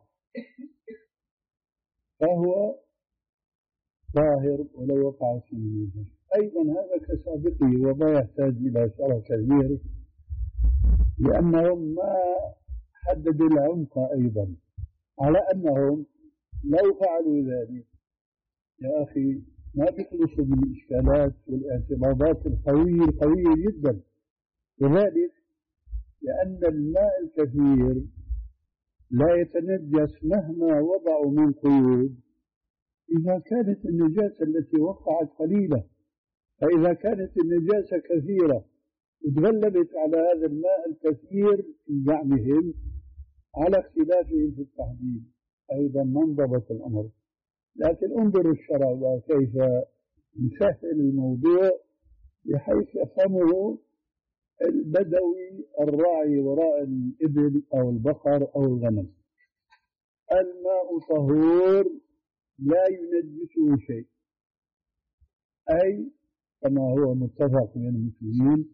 فهو طاهر ولو وقع فيه نجاسة. أيضا هذا كسابقه وما يحتاج إلى شرح كبير، لأنهم ما حددوا العمق أيضا، على أنهم لو فعلوا ذلك يا أخي ما بيخلصوا من الإشكالات والاعتراضات القوية القوية جدا. وذلك لأن الماء الكثير لا يتنجس مهما وضعوا من قيود إذا كانت النجاسة التي وقعت قليلة. فإذا كانت النجاسة كثيرة وتغلبت على هذا الماء الكثير في زعمهم على اختلافهم في التحديد، أيضا ما انضبط الأمر. لكن انظروا الشرع كيف يسهل الموضوع بحيث يفهمه البدوي الراعي وراء الإبل أو البقر أو الغنم. الماء طهور لا ينجسه شيء، أي كما هو متفق بين المسلمين،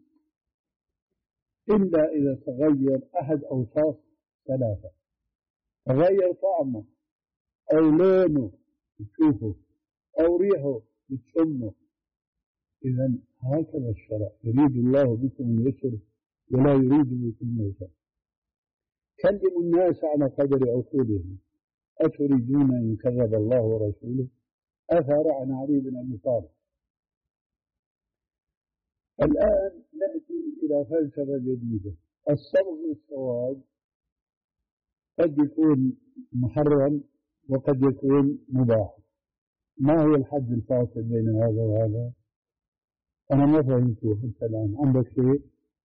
إلا إذا تغير أحد أوصاف ثلاثة: تغير طعمه أو لونه بتشوفه أو ريحه بتشمه. إذا هكذا الشرع، يريد الله بكم اليسر ولا يريد بكم اليسر. كلموا الناس على قدر عقولهم. أتريدون إن كذب الله ورسوله؟ أثر عن علي بن أبي طالب. الآن نأتي إلى فلسفة جديدة. الصبغ والسواد قد يكون محرم وقد يكون مباح. ما هو الحد الفاصل بين هذا وهذا؟ أنا ما فهمته حتى الآن. عندك شيء؟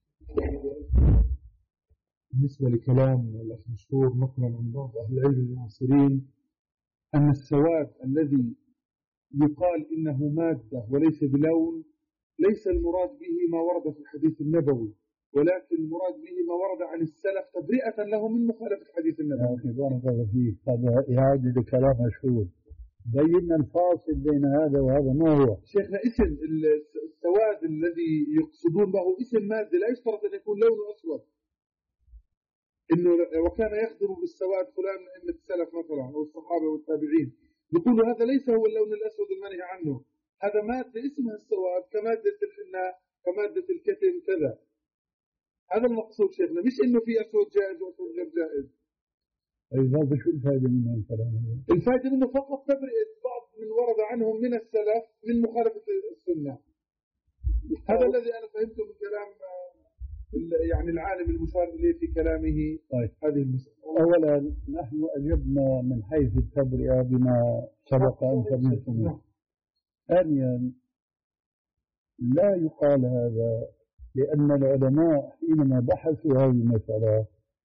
بالنسبة لكلام الأخ مشهور نقلا عن بعض أهل العلم المعاصرين أن السواد الذي يقال إنه مادة وليس بلون ليس المراد به ما ورد في الحديث النبوي، ولكن المراد به ما ورد عن السلف تبرئة له من مخالفة الحديث النبوي. يا أخي بارك الله فيك، هذا إعادة كلام مشهور. بينا الفاصل بين هذا وهذا ما هو؟ شيخنا اسم السواد الذي يقصدون به اسم مادة، لا يشترط أن يكون لونه أسود. إنه وكان يخدم بالسواد فلان من أئمة السلف مثلا أو الصحابة والتابعين، يقولوا هذا ليس هو اللون الأسود المنهي عنه، هذا مادة اسمها السواد كمادة الحناء كمادة الكتم كذا. هذا المقصود شيخنا، مش إنه في أسود جائز وأسود غير جائز. أي هذا شو الفائدة من الكلام هذا؟ الفائدة منه فقط تبرئة بعض من ورد عنهم من السلف من مخالفة السنة. هذا الذي أنا فهمته من كلام يعني العالم المشار إليه في كلامه. طيب. هذه المسألة. أولا نحن أجبنا من حيث التبرئة بما سبق أن سمعتم. ثانيا لا يقال هذا لأن العلماء حينما بحثوا هذه المسألة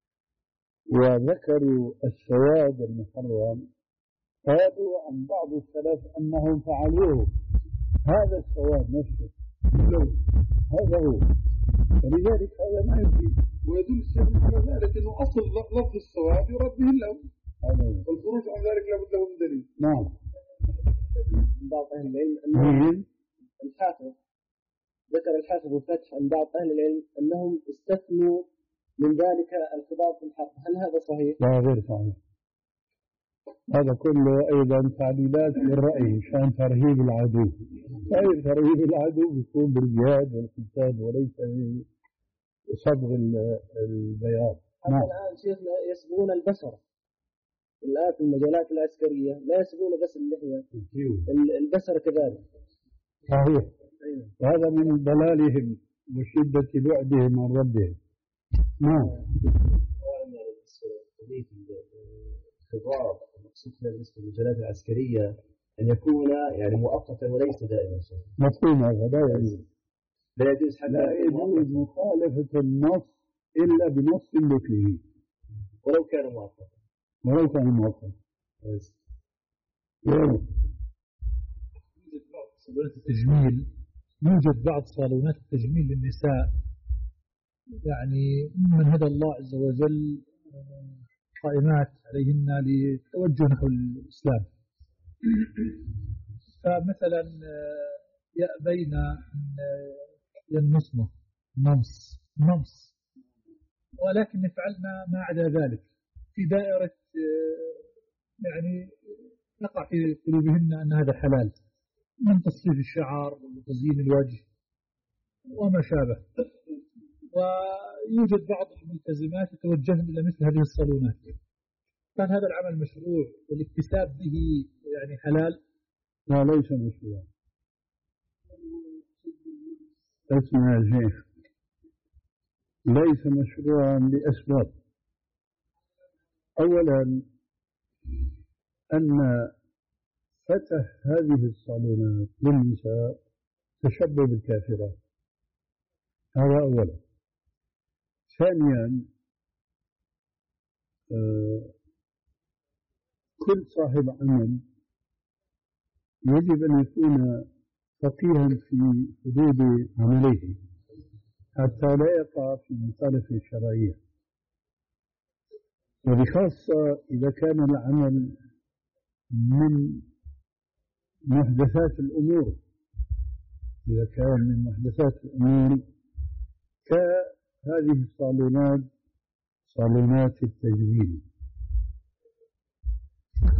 وذكروا السواد المحرم قالوا عن بعض السلف أنهم فعلوه. هذا السواد نفسه هذا هو، ولذلك هذا ما يفيد. ويدل الشيخ على ذلك أنه أصل لفظ السواد يراد به اللون، والخروج عن ذلك لابد له من دليل. نعم. بعض أهل العلم أنهم الحافظ ذكر الحافظ الفتح عن بعض أهل العلم أنهم استثنوا من ذلك الخضاب في الحق، هل هذا صحيح؟ لا غير صحيح. هذا كله أيضا تعليلات للرأي شان ترهيب العدو. أي ترهيب العدو بيكون بالجهاد والقتال وليس بصبغ البياض. حتى الآن شيخنا يصبغون البشر الآن في المجالات العسكرية، لا يصبغون بس اللحية، البشر كذلك. صحيح. وهذا من ضلالهم وشدة بعدهم عن ربهم. نعم. الخضاب المقصود بالنسبة للمجالات العسكرية أن يكون يعني مؤقتا وليس دائما. مفهوم هذا لا يجوز. لا يجوز حتى لا يجوز مخالفة النص إلا بنص مثله ولو كان مؤقتا. ولو كان مؤقتا. يوجد بعض صالونات التجميل يوجد بعض صالونات التجميل للنساء يعني من هدى الله عز وجل قائمات عليهن لتوجه نحو الإسلام. فمثلا يأبين أن ينمصن نمص نمص ولكن يفعلن ما عدا ذلك في دائرة يعني نقع في قلوبهن أن هذا حلال من تصريف الشعر وتزيين الوجه وما شابه. ويوجد بعض الملتزمات يتوجهن إلى مثل هذه الصالونات. كان هذا العمل مشروع والاكتساب به يعني حلال؟ لا ليس مشروع. اسمع يا شيخ، ليس مشروعا لأسباب. أولا أن فتح هذه الصالونات للنساء تشبه بالكافرات، هذا أولا. ثانيا آه كل صاحب عمل يجب أن يكون فقيها في حدود عمله حتى لا يقع في مخالفة الشرعية، وبخاصة إذا كان العمل من محدثات الأمور. إذا كان من محدثات الأمور كهذه الصالونات صالونات التجميل.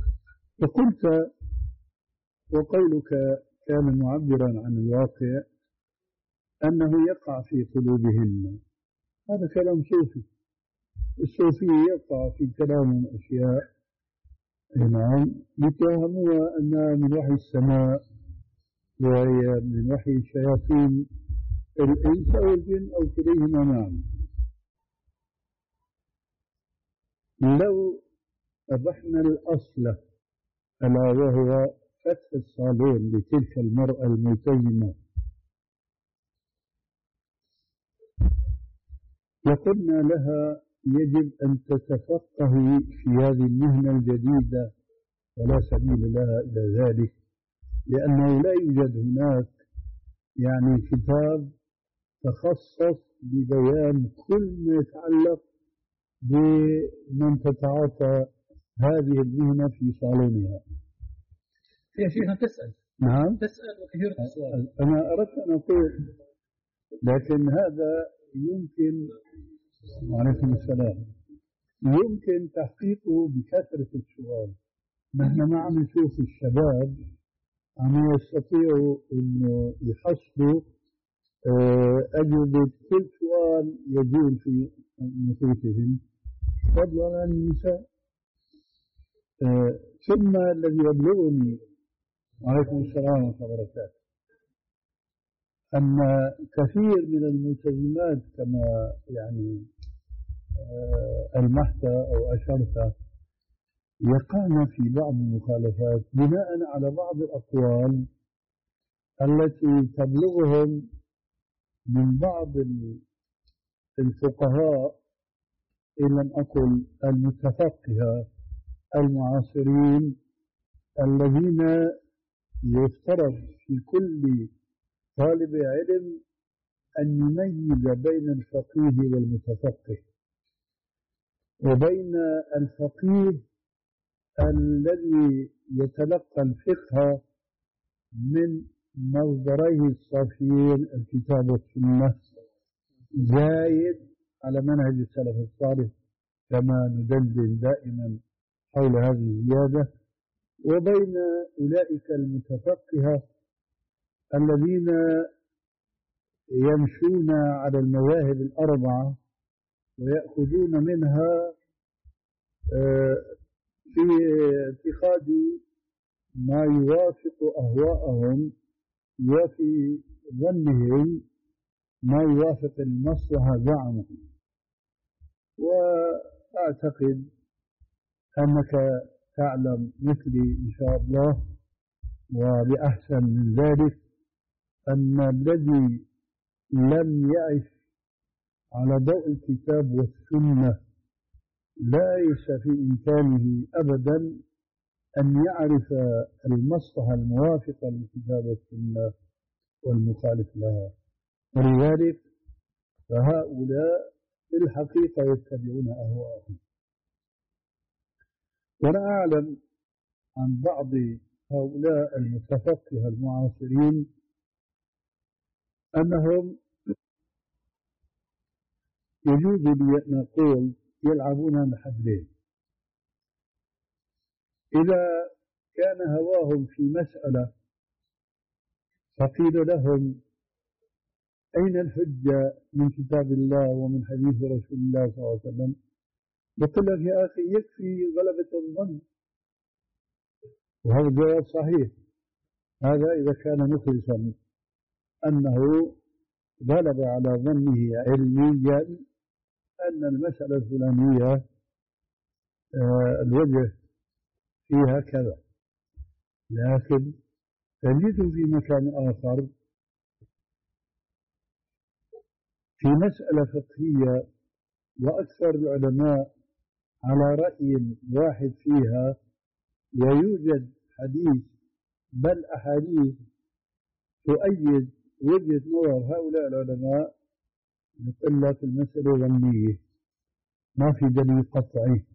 فقلت وقولك كان معبرا عن الواقع أنه يقع في قلوبهن. هذا كلام صوفي. الصوفي يقع في كلام أشياء نعم يتوهموها أنها من وحي السماء وهي من وحي الشياطين الإنس أو الجن أو كليهما معا. لو أبحنا الأصل ألا وهو فتح الصالون لتلك المرأة الملتزمة وقلنا لها يجب أن تتفقه في هذه المهنة الجديدة ولا سبيل لها إلى ذلك، لأنه لا يوجد هناك يعني كتاب تخصص ببيان كل ما يتعلق بمن تتعاطى هذه المهنة في صالونها. يا شيخ تسأل نعم تسأل وكثير السؤال. أنا أردت أن أقول لكن هذا يمكن وعليكم السلام يمكن تحقيقه بكثرة السؤال. نحن ما عم نشوف الشباب عم يستطيعوا أنه يحصلوا أجوبة كل سؤال يجول في نفوسهم فضلا عن النساء. ثم الذي يبلغني وعليكم السلام ورحمة الله وبركاته أن كثير من الملتزمات كما يعني ألمحت أو أشرت يقعن في بعض المخالفات بناء على بعض الأقوال التي تبلغهم من بعض الفقهاء إن لم أقل المتفقهة المعاصرين الذين يفترض في كل طالب علم أن يميز بين الفقيه والمتفقه وبين الفقيه الذي يتلقى الفقه من مصدريه الصافيين الكتاب والسنة زايد على منهج السلف الصالح كما ندندن دائما حول هذه الزيادة، وبين أولئك المتفقهة الذين يمشون على المذاهب الأربعة ويأخذون منها في اتخاذ ما يوافق أهواءهم وفي ظنهم ما يوافق المصلحة زعمهم. وأعتقد أنك تعلم مثلي إن شاء الله وبأحسن من ذلك أن الذي لم يعش على ضوء الكتاب والسنة ليس في إمكانه أبدا أن يعرف المصلحة الموافقة للكتاب والسنة والمخالف لها. ولذلك فهؤلاء في الحقيقة يتبعون أهواءهم. وأنا أعلم عن بعض هؤلاء المتفقهة المعاصرين أنهم يجوز لي أن أقول يلعبون بحبلين. إذا كان هواهم في مسألة فقيل لهم أين الحجة من كتاب الله ومن حديث رسول الله صلى الله عليه وسلم؟ يقول لك يا أخي يكفي غلبة الظن، وهذا الجواب صحيح. هذا إذا كان مخلصا أنه غلب على ظنه علميا أن المسألة الفلانية آه الوجه فيها كذا، لكن تجد في مكان آخر في مسألة فقهية وأكثر العلماء على رأي واحد فيها ويوجد حديث بل أحاديث تؤيد وجهة نظر هؤلاء العلماء، يقول لك المسألة ظنية ما في دليل قطعي،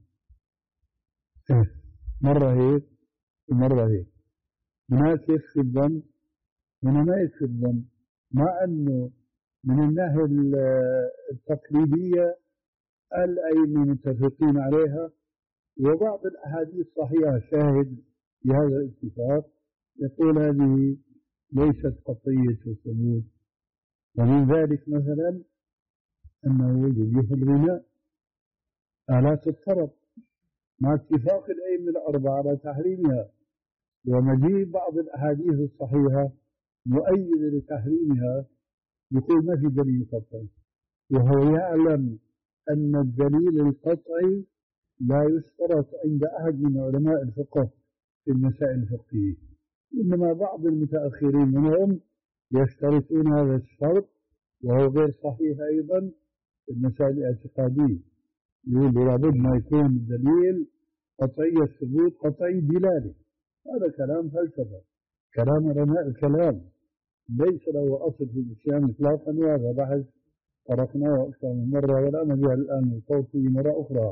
مرة هيك ومرة هيك، هناك يكفي الظن هنا ما يكفي الظن، مع أنه من الناحية التقليدية الأئمة متفقين عليها وبعض الأحاديث صحيحة شاهد بهذا الاتفاق، يقول هذه ليست قطعية الثبوت ومن ذلك مثلا أنه يجيب الغناء آلات الطرب مع اتفاق الأئمة الأربعة على تحريمها، ومجيء بعض الأحاديث الصحيحة مؤيدة لتحريمها يقول ما في دليل قطعي، وهو يعلم أن الدليل القطعي لا يشترط عند أحد من علماء الفقه في المسائل الفقهية، إنما بعض المتأخرين منهم يشترطون هذا الشرط وهو غير صحيح أيضا في المسائل الاعتقادية، يقول لابد ما يكون الدليل قطعي الثبوت قطعي دلالة. هذا كلام فلسفة، كلام علماء الكلام ليس له أصل في الإسلام إطلاقا، وهذا بحث طرقناه أكثر من مرة ولا نجعل الآن الصوت فيه مرة أخرى.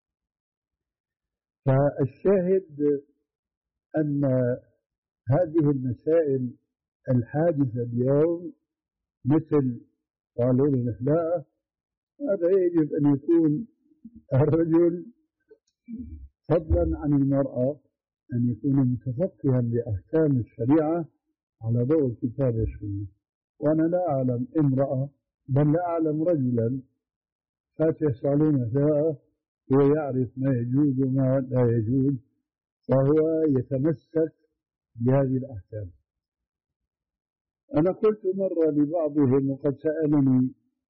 فالشاهد أن هذه المسائل الحادثة اليوم مثل قانون الإخلاء، هذا يجب أن يكون الرجل فضلا عن المرأة أن يكون متفقها لأحكام الشريعة على ضوء الكتاب والسنة. وأنا لا أعلم امرأة بل لا أعلم رجلا فاتح صالون نساء هو يعرف ما يجوز وما لا يجوز، فهو يتمسك بهذه الأحكام. أنا قلت مرة لبعضهم وقد سألني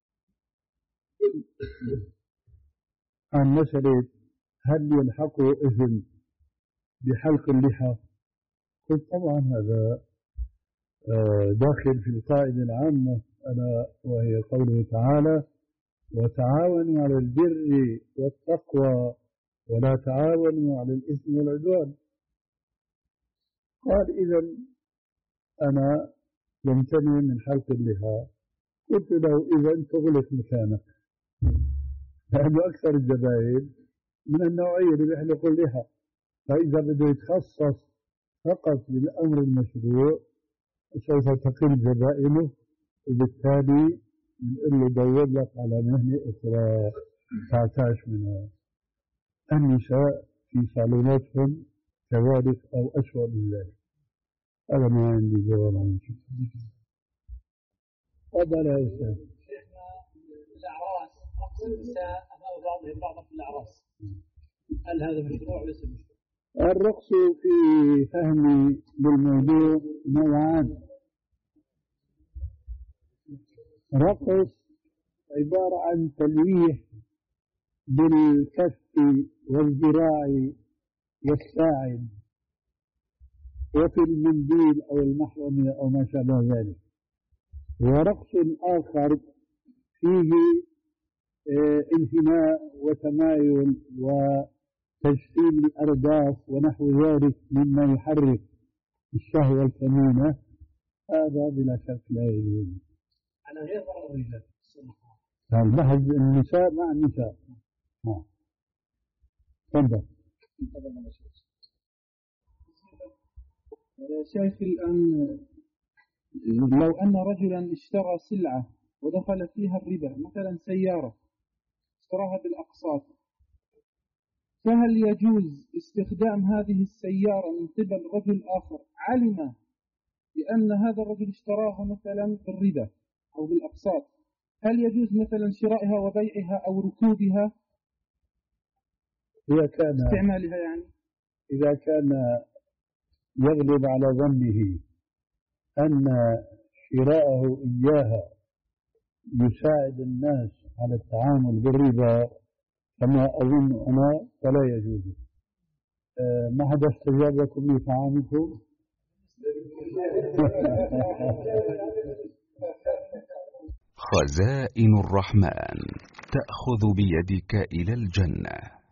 عن مسألة هل يلحق إثم بحلق اللحى، قلت طبعا هذا داخل في القاعدة العامة ألا وهي قوله تعالى وتعاونوا على البر والتقوى ولا تعاونوا على الإثم والعدوان. قال إذا أنا يمتنع من حلق اللحى، قلت له إذا تغلق مكانك، لأنه أكثر الزبائن من النوعية اللي بيحلقوا اللحى، فإذا بده يتخصص فقط للأمر المشروع سوف تقل زبائنه، وبالتالي نقول له دور لك على مهنة أخرى تعتاش منها. النساء في صالوناتهم كذلك أو أسوأ من ذلك. هذا ما عندي جواب عنه. تفضل يا أستاذ. شيخنا الأعراس رقص النساء أمام بعضهم بعضا في الأعراس، هل هذا مشروع وليس مشروع؟ الرقص في فهمي بالموضوع نوعان. رقص عبارة عن تلويح بالكف والذراع والساعد وفي المنديل أو المحرم أو ما شابه ذلك، ورقص آخر فيه انحناء وتمايل وتجسيم الأرداف ونحو ذلك مما يحرك الشهوة الكمينة، هذا بلا شك لا يجوز. على غير ضرر الرجال. البحث النساء مع النساء. ها. تفضل. شايف الآن لو أن رجلا اشترى سلعة ودخل فيها الربا، مثلا سيارة اشتراها بالأقساط، فهل يجوز استخدام هذه السيارة من قبل رجل آخر علم بأن هذا الرجل اشتراها مثلا بالربا أو بالأقساط، هل يجوز مثلا شرائها وبيعها أو ركوبها إذا كان استعمالها؟ يعني إذا كان يغلب على ظنه أن شراءه إياها يساعد الناس على التعامل بالربا كما أظن أنا فلا يجوز. أه ما حدا استجاب لكم لطعامكم؟ خزائن الرحمن تأخذ بيدك إلى الجنة.